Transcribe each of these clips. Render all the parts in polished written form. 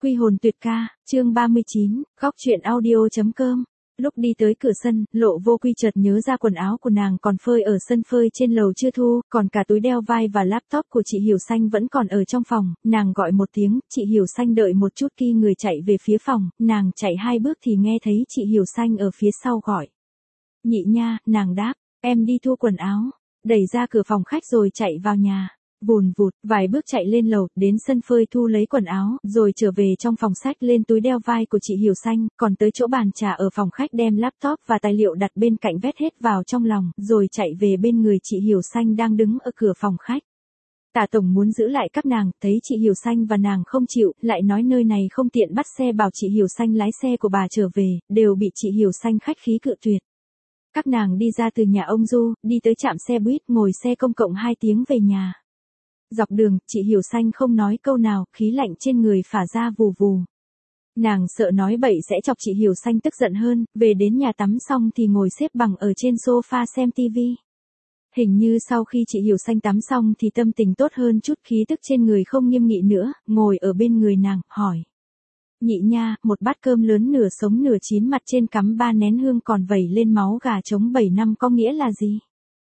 Quy hồn tuyệt ca, chương 39, góc truyện audio.com. Lúc đi tới cửa sân, Lộ Vô Quy chợt nhớ ra quần áo của nàng còn phơi ở sân phơi trên lầu chưa thu, còn cả túi đeo vai và laptop của chị Hiểu Xanh vẫn còn ở trong phòng, nàng gọi một tiếng, chị Hiểu Xanh đợi một chút khi người chạy về phía phòng, nàng chạy 2 bước thì nghe thấy chị Hiểu Xanh ở phía sau gọi. Nhị nha, nàng đáp, em đi thu quần áo, đẩy ra cửa phòng khách rồi chạy vào nhà. Vùn vụt, vài bước chạy lên lầu, đến sân phơi thu lấy quần áo, rồi trở về trong phòng sách lên túi đeo vai của chị Hiểu Xanh, còn tới chỗ bàn trà ở phòng khách đem laptop và tài liệu đặt bên cạnh vét hết vào trong lòng, rồi chạy về bên người chị Hiểu Xanh đang đứng ở cửa phòng khách. Tả tổng muốn giữ lại các nàng, thấy chị Hiểu Xanh và nàng không chịu, lại nói nơi này không tiện bắt xe bảo chị Hiểu Xanh lái xe của bà trở về, đều bị chị Hiểu Xanh khách khí cự tuyệt. Các nàng đi ra từ nhà ông Du, đi tới trạm xe buýt, ngồi xe công cộng 2 tiếng về nhà. Dọc đường, chị Hiểu Xanh không nói câu nào, khí lạnh trên người phả ra vù vù. Nàng sợ nói bậy sẽ chọc chị Hiểu Xanh tức giận hơn, về đến nhà tắm xong thì ngồi xếp bằng ở trên sofa xem tivi. Hình như sau khi chị Hiểu Xanh tắm xong thì tâm tình tốt hơn chút, khí tức trên người không nghiêm nghị nữa, ngồi ở bên người nàng, hỏi. Nhị nha, một bát cơm lớn nửa sống nửa chín mặt trên cắm 3 nén hương còn vẩy lên máu gà trống 7 năm có nghĩa là gì?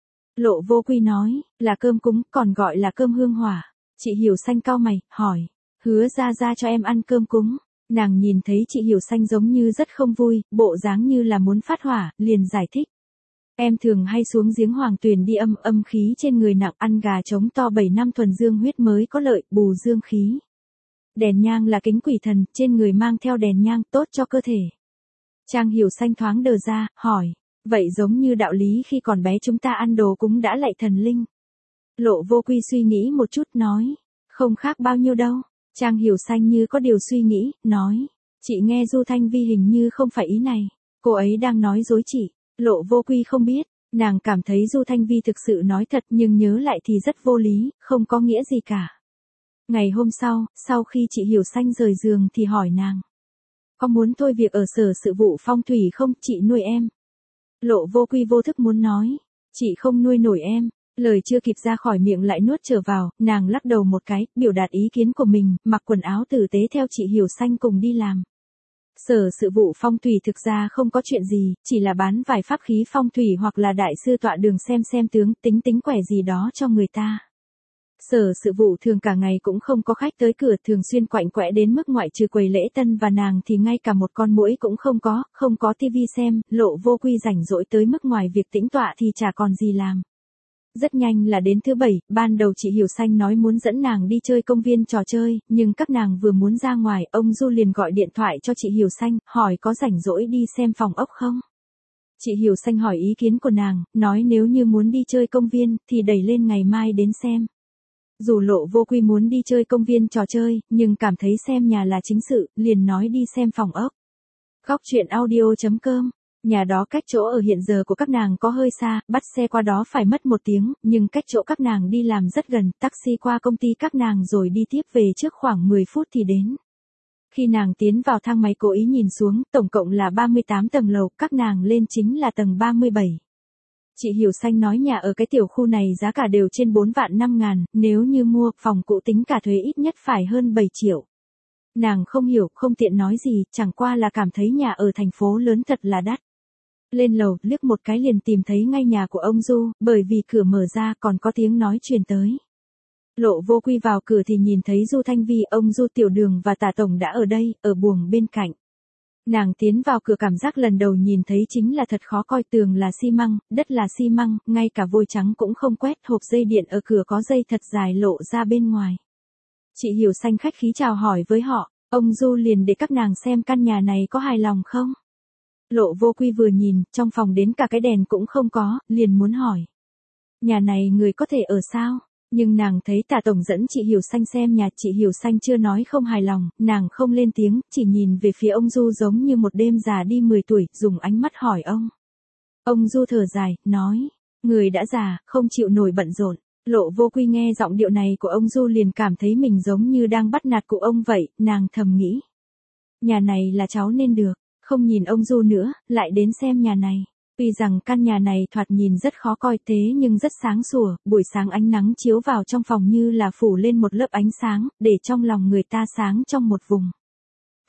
Lộ Vô Quy nói, là cơm cúng, còn gọi là cơm hương hỏa. Chị Hiểu Xanh cau mày, hỏi, hứa ra cho em ăn cơm cúng. Nàng nhìn thấy chị Hiểu Xanh giống như rất không vui, bộ dáng như là muốn phát hỏa, liền giải thích. Em thường hay xuống giếng Hoàng Tuyền đi âm khí trên người nặng, ăn gà trống to 7 năm thuần dương huyết mới có lợi, bù dương khí. Đèn nhang là kính quỷ thần, trên người mang theo đèn nhang tốt cho cơ thể. Trang Hiểu Xanh thoáng đờ ra, hỏi. Vậy giống như đạo lý khi còn bé chúng ta ăn đồ cúng đã lạy thần linh. Lộ Vô Quy suy nghĩ một chút nói. Không khác bao nhiêu đâu. Trang Hiểu Xanh như có điều suy nghĩ, nói. Chị nghe Du Thanh Vi hình như không phải ý này. Cô ấy đang nói dối chị. Lộ Vô Quy không biết. Nàng cảm thấy Du Thanh Vi thực sự nói thật nhưng nhớ lại thì rất vô lý, không có nghĩa gì cả. Ngày hôm sau khi chị Hiểu Xanh rời giường thì hỏi nàng. Có muốn thôi việc ở sở sự vụ phong thủy không, chị nuôi em? Lộ Vô Quy vô thức muốn nói, chị không nuôi nổi em, lời chưa kịp ra khỏi miệng lại nuốt trở vào, nàng lắc đầu một cái, biểu đạt ý kiến của mình, mặc quần áo tử tế theo chị Hiểu Xanh cùng đi làm. Sở sự vụ phong thủy thực ra không có chuyện gì, chỉ là bán vài pháp khí phong thủy hoặc là đại sư tọa đường xem tướng, tính quẻ gì đó cho người ta. Sở sự vụ thường cả ngày cũng không có khách tới cửa, thường xuyên quạnh quẽ đến mức ngoại trừ quầy lễ tân và nàng thì ngay cả một con muỗi cũng không có tivi xem, Lộ Vô Quy rảnh rỗi tới mức ngoài việc tĩnh tọa thì chả còn gì làm. Rất nhanh là đến thứ 7, ban đầu chị Hiểu Xanh nói muốn dẫn nàng đi chơi công viên trò chơi, nhưng các nàng vừa muốn ra ngoài, ông Du liền gọi điện thoại cho chị Hiểu Xanh, hỏi có rảnh rỗi đi xem phòng ốc không? Chị Hiểu Xanh hỏi ý kiến của nàng, nói nếu như muốn đi chơi công viên, thì đẩy lên ngày mai đến xem. Dù Lộ Vô Quy muốn đi chơi công viên trò chơi, nhưng cảm thấy xem nhà là chính sự, liền nói đi xem phòng ốc. Góc truyện audio.com. Nhà đó cách chỗ ở hiện giờ của các nàng có hơi xa, bắt xe qua đó phải mất 1 tiếng, nhưng cách chỗ các nàng đi làm rất gần, taxi qua công ty các nàng rồi đi tiếp về trước khoảng 10 phút thì đến. Khi nàng tiến vào thang máy cố ý nhìn xuống, tổng cộng là 38 tầng lầu, các nàng lên chính là tầng 37. Chị Hiểu Xanh nói nhà ở cái tiểu khu này giá cả đều trên 4 vạn 5 ngàn, nếu như mua phòng cũ tính cả thuế ít nhất phải hơn 7 triệu. Nàng không hiểu, không tiện nói gì, chẳng qua là cảm thấy nhà ở thành phố lớn thật là đắt. Lên lầu, liếc một cái liền tìm thấy ngay nhà của ông Du, bởi vì cửa mở ra còn có tiếng nói truyền tới. Lộ Vô Quy vào cửa thì nhìn thấy Du Thanh Vi, ông Du, Tiểu Đường và Tả Tổng đã ở đây, ở buồng bên cạnh. Nàng tiến vào cửa cảm giác lần đầu nhìn thấy chính là thật khó coi, tường là xi măng, đất là xi măng, ngay cả vôi trắng cũng không quét, hộp dây điện ở cửa có dây thật dài lộ ra bên ngoài. Chị Hiểu Xanh khách khí chào hỏi với họ, ông Du liền để các nàng xem căn nhà này có hài lòng không. Lộ Vô Quy vừa nhìn, trong phòng đến cả cái đèn cũng không có, liền muốn hỏi. Nhà này người có thể ở sao? Nhưng nàng thấy Tả Tổng dẫn chị Hiểu Xanh xem nhà, chị Hiểu Xanh chưa nói không hài lòng, nàng không lên tiếng, chỉ nhìn về phía ông Du giống như một đêm già đi 10 tuổi, dùng ánh mắt hỏi ông. Ông Du thở dài, nói, người đã già, không chịu nổi bận rộn. Lộ Vô Quy nghe giọng điệu này của ông Du liền cảm thấy mình giống như đang bắt nạt cụ ông vậy, nàng thầm nghĩ. Nhà này là cháu nên được, không nhìn ông Du nữa, lại đến xem nhà này. Tuy rằng căn nhà này thoạt nhìn rất khó coi thế nhưng rất sáng sủa, buổi sáng ánh nắng chiếu vào trong phòng như là phủ lên một lớp ánh sáng, để trong lòng người ta sáng trong một vùng.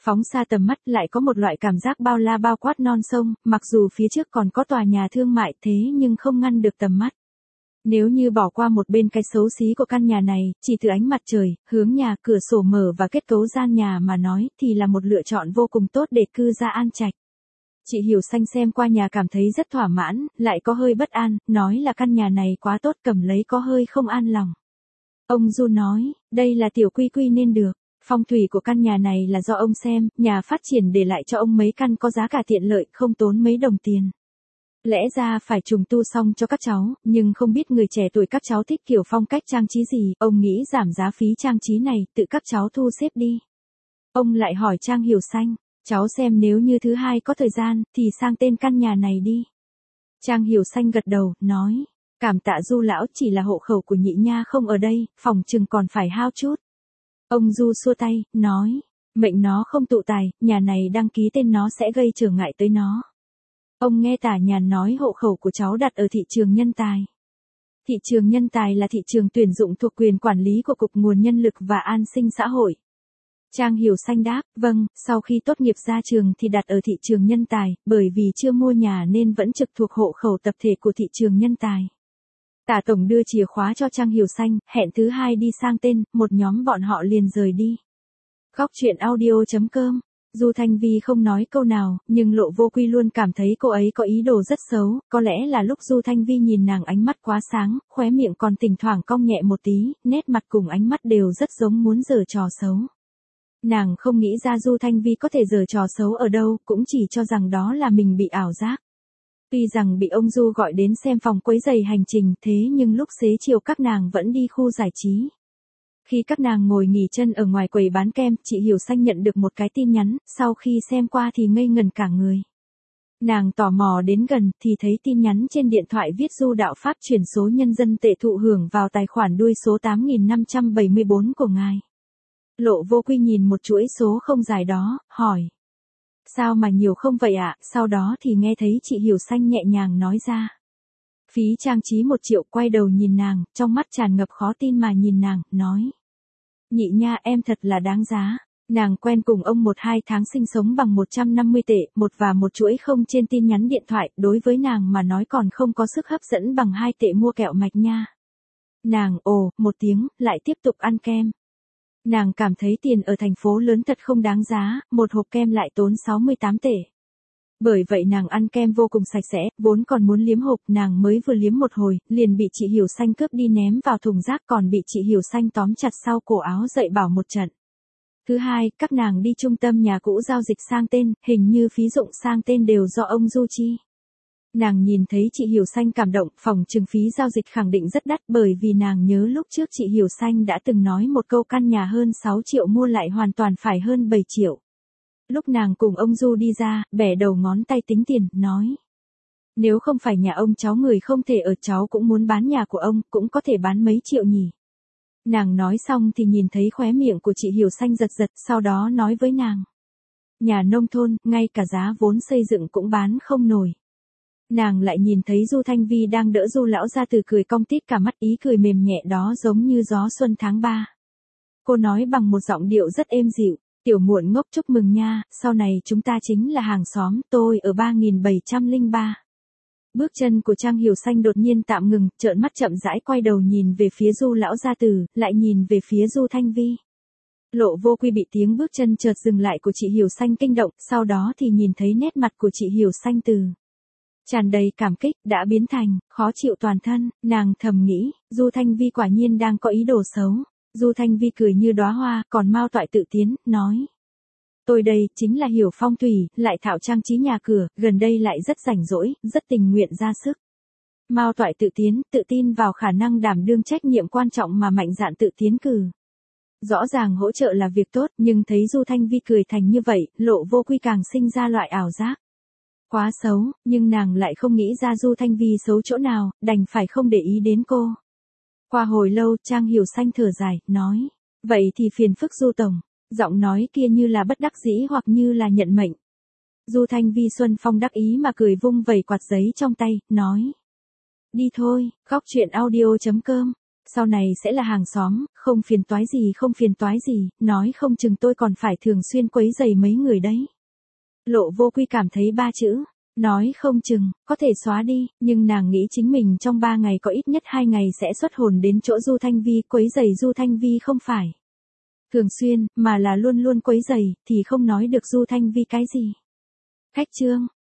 Phóng xa tầm mắt lại có một loại cảm giác bao la bao quát non sông, mặc dù phía trước còn có tòa nhà thương mại thế nhưng không ngăn được tầm mắt. Nếu như bỏ qua một bên cái xấu xí của căn nhà này, chỉ từ ánh mặt trời, hướng nhà, cửa sổ mở và kết cấu gian nhà mà nói thì là một lựa chọn vô cùng tốt để cư gia An Trạch. Chị Hiểu Xanh xem qua nhà cảm thấy rất thỏa mãn, lại có hơi bất an, nói là căn nhà này quá tốt, cầm lấy có hơi không an lòng. Ông Du nói, đây là tiểu quy quy nên được. Phong thủy của căn nhà này là do ông xem, nhà phát triển để lại cho ông mấy căn có giá cả tiện lợi, không tốn mấy đồng tiền. Lẽ ra phải trùng tu xong cho các cháu, nhưng không biết người trẻ tuổi các cháu thích kiểu phong cách trang trí gì, ông nghĩ giảm giá phí trang trí này, tự các cháu thu xếp đi. Ông lại hỏi Trang Hiểu Xanh, cháu xem nếu như thứ hai có thời gian, thì sang tên căn nhà này đi. Trang Hiểu Xanh gật đầu, nói, cảm tạ Du lão, chỉ là hộ khẩu của nhị nha không ở đây, phòng chừng còn phải hao chút. Ông Du xua tay, nói, mệnh nó không tụ tài, nhà này đăng ký tên nó sẽ gây trở ngại tới nó. Ông nghe Tả Nhàn nói hộ khẩu của cháu đặt ở thị trường nhân tài. Thị trường nhân tài là thị trường tuyển dụng thuộc quyền quản lý của Cục Nguồn Nhân lực và An sinh xã hội. Trang Hiểu Xanh đáp, vâng, sau khi tốt nghiệp ra trường thì đặt ở thị trường nhân tài, bởi vì chưa mua nhà nên vẫn trực thuộc hộ khẩu tập thể của thị trường nhân tài. Tả Tổng đưa chìa khóa cho Trang Hiểu Xanh, hẹn thứ hai đi sang tên, một nhóm bọn họ liền rời đi. Góc truyện audio.com. Du Thanh Vi không nói câu nào, nhưng Lộ Vô Quy luôn cảm thấy cô ấy có ý đồ rất xấu, có lẽ là lúc Du Thanh Vi nhìn nàng ánh mắt quá sáng, khóe miệng còn thỉnh thoảng cong nhẹ một tí, nét mặt cùng ánh mắt đều rất giống muốn giở trò xấu. Nàng không nghĩ ra Du Thanh Vi có thể giở trò xấu ở đâu, cũng chỉ cho rằng đó là mình bị ảo giác. Tuy rằng bị ông Du gọi đến xem phòng quấy giày hành trình, thế nhưng lúc xế chiều các nàng vẫn đi khu giải trí. Khi các nàng ngồi nghỉ chân ở ngoài quầy bán kem, chị Hiểu Xanh nhận được một cái tin nhắn, sau khi xem qua thì ngây ngẩn cả người. Nàng tò mò đến gần, thì thấy tin nhắn trên điện thoại viết Du đạo Pháp chuyển số nhân dân tệ thụ hưởng vào tài khoản đuôi số 8574 của ngài. Lộ Vô Quy nhìn một chuỗi số không dài đó, hỏi. Sao mà nhiều không vậy ạ? Sau đó thì nghe thấy chị Hiểu Xanh nhẹ nhàng nói ra. Phí trang trí 1 triệu, quay đầu nhìn nàng, trong mắt tràn ngập khó tin mà nhìn nàng, nói. Nhị nha, em thật là đáng giá. Nàng quen cùng ông 1-2 tháng sinh sống bằng 150 tệ, một và một chuỗi không trên tin nhắn điện thoại, đối với nàng mà nói còn không có sức hấp dẫn bằng 2 tệ mua kẹo mạch nha. Nàng ồ, một tiếng, lại tiếp tục ăn kem. Nàng cảm thấy tiền ở thành phố lớn thật không đáng giá, một hộp kem lại tốn 68 tệ. Bởi vậy nàng ăn kem vô cùng sạch sẽ, vốn còn muốn liếm hộp, nàng mới vừa liếm một hồi, liền bị chị Hiểu Xanh cướp đi ném vào thùng rác, còn bị chị Hiểu Xanh tóm chặt sau cổ áo dạy bảo một trận. Thứ hai, các nàng đi trung tâm nhà cũ giao dịch sang tên, hình như phí dụng sang tên đều do ông Du chi. Nàng nhìn thấy chị Hiểu Xanh cảm động, phòng trừng phí giao dịch khẳng định rất đắt, bởi vì nàng nhớ lúc trước chị Hiểu Xanh đã từng nói một câu căn nhà hơn 6 triệu mua lại hoàn toàn phải hơn 7 triệu. Lúc nàng cùng ông Du đi ra, bẻ đầu ngón tay tính tiền, nói. Nếu không phải nhà ông cháu người không thể ở, cháu cũng muốn bán nhà của ông, cũng có thể bán mấy triệu nhỉ. Nàng nói xong thì nhìn thấy khóe miệng của chị Hiểu Xanh giật giật, sau đó nói với nàng. Nhà nông thôn, ngay cả giá vốn xây dựng cũng bán không nổi. Nàng lại nhìn thấy Du Thanh Vi đang đỡ Du lão ra từ cười cong tít cả mắt, ý cười mềm nhẹ đó giống như gió xuân tháng 3. Cô nói bằng một giọng điệu rất êm dịu. Tiểu muội ngốc, chúc mừng nha, sau này chúng ta chính là hàng xóm, tôi ở 3703. Bước chân của Trang Hiểu Xanh đột nhiên tạm ngừng, trợn mắt chậm rãi quay đầu nhìn về phía Du lão gia tử, lại nhìn về phía Du Thanh Vi. Lộ Vô Quy bị tiếng bước chân chợt dừng lại của chị Hiểu Xanh kinh động, sau đó thì nhìn thấy nét mặt của chị Hiểu Xanh từ tràn đầy cảm kích, đã biến thành khó chịu toàn thân, nàng thầm nghĩ, Du Thanh Vi quả nhiên đang có ý đồ xấu. Du Thanh Vi cười như đóa hoa, còn Mao Toại tự tiến, nói. Tôi đây, chính là hiểu phong thủy, lại thạo trang trí nhà cửa, gần đây lại rất rảnh rỗi, rất tình nguyện ra sức. Mao Toại tự tiến, tự tin vào khả năng đảm đương trách nhiệm quan trọng mà mạnh dạn tự tiến cử. Rõ ràng hỗ trợ là việc tốt, nhưng thấy Du Thanh Vi cười thành như vậy, Lộ Vô Quy càng sinh ra loại ảo giác. Quá xấu, nhưng nàng lại không nghĩ ra Du Thanh Vi xấu chỗ nào, đành phải không để ý đến cô. Qua hồi lâu, Trang Hiểu Xanh thở dài, nói. Vậy thì phiền phức Du Tổng. Giọng nói kia như là bất đắc dĩ hoặc như là nhận mệnh. Du Thanh Vi Xuân Phong đắc ý mà cười vung vẩy quạt giấy trong tay, nói. Đi thôi, góc truyện audio.com Sau này sẽ là hàng xóm, không phiền toái gì không phiền toái gì, nói không chừng tôi còn phải thường xuyên quấy rầy mấy người đấy. Lộ Vô Quy cảm thấy ba chữ, nói không chừng, có thể xóa đi, nhưng nàng nghĩ chính mình trong 3 ngày có ít nhất 2 ngày sẽ xuất hồn đến chỗ Du Thanh Vi, quấy rầy Du Thanh Vi không phải thường xuyên, mà là luôn luôn quấy rầy, thì không nói được Du Thanh Vi cái gì. Khách trương,